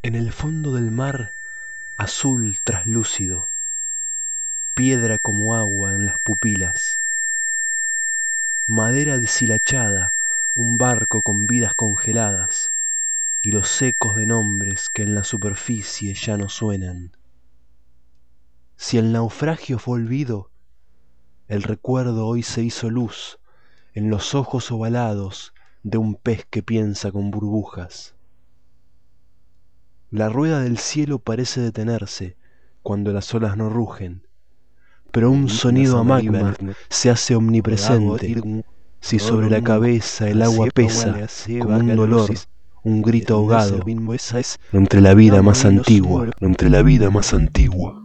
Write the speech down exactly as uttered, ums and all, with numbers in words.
En el fondo del mar, azul traslúcido, piedra como agua en las pupilas, madera deshilachada, un barco con vidas congeladas y los ecos de nombres que en la superficie ya no suenan. Si el naufragio fue olvido, el recuerdo hoy se hizo luz en los ojos ovalados de un pez que piensa con burbujas. La rueda del cielo parece detenerse cuando las olas no rugen, pero un sonido a magma se hace omnipresente si sobre la cabeza el agua pesa como un dolor, un grito ahogado entre la vida más antigua, entre la vida más antigua.